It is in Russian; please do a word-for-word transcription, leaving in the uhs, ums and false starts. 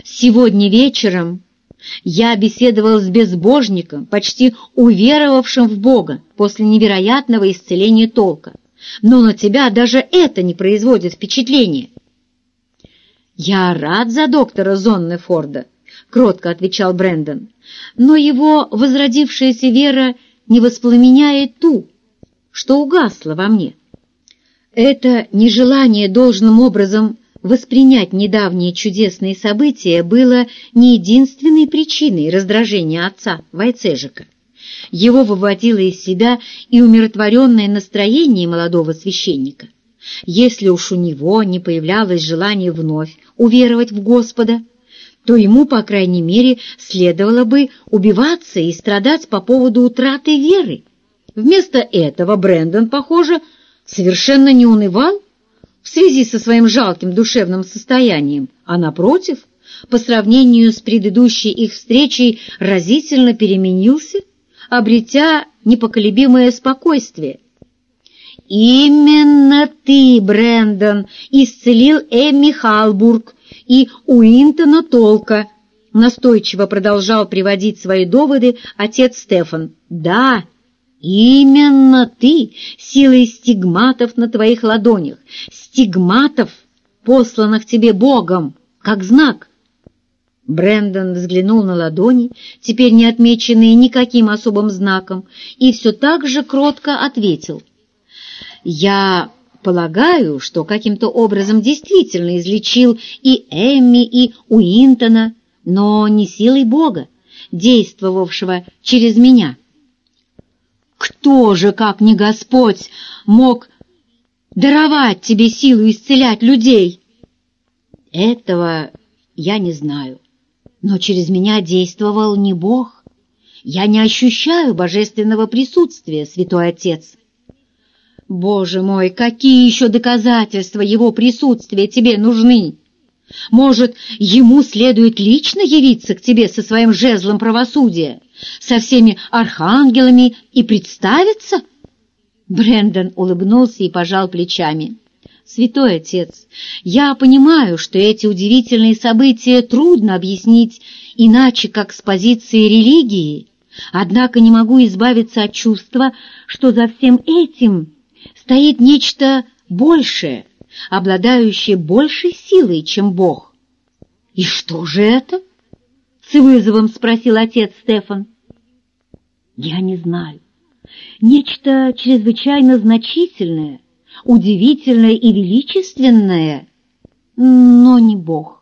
Сегодня вечером я беседовал с безбожником, почти уверовавшим в Бога после невероятного исцеления толка, но на тебя даже это не производит впечатления. «Я рад за доктора Зоннефорда», — кротко отвечал Брэндон, «но его возродившаяся вера не воспламеняет ту, что угасла во мне. Это нежелание должным образом воспринять недавние чудесные события было не единственной причиной раздражения отца Войцежика. Его выводило из себя и умиротворенное настроение молодого священника. Если уж у него не появлялось желания вновь уверовать в Господа, то ему, по крайней мере, следовало бы убиваться и страдать по поводу утраты веры. Вместо этого Брэндон, похоже, совершенно не унывал в связи со своим жалким душевным состоянием, а, напротив, по сравнению с предыдущей их встречей разительно переменился, обретя непоколебимое спокойствие. «Именно ты, Брэндон, исцелил Эмми Халбург и Уинтона Толка», настойчиво продолжал приводить свои доводы отец Стефан. «Да, именно ты, силой стигматов на твоих ладонях, стигматов, посланных тебе Богом, как знак». Брэндон взглянул на ладони, теперь не отмеченные никаким особым знаком, и все так же кротко ответил: «Я полагаю, что каким-то образом действительно излечил и Эмми, и Уинтона, но не силой Бога, действовавшего через меня». «Кто же, как не Господь, мог даровать тебе силу исцелять людей?» «Этого я не знаю, но через меня действовал не Бог. Я не ощущаю божественного присутствия, святой отец». «Боже мой, какие еще доказательства его присутствия тебе нужны? Может, ему следует лично явиться к тебе со своим жезлом правосудия, со всеми архангелами и представиться?» Брэндон улыбнулся и пожал плечами. «Святой отец, я понимаю, что эти удивительные события трудно объяснить иначе, как с позиции религии, однако не могу избавиться от чувства, что за всем этим стоит нечто большее, обладающее большей силой, чем Бог». «И что же это?» — с вызовом спросил отец Стефан. «Я не знаю. Нечто чрезвычайно значительное, удивительное и величественное, но не Бог».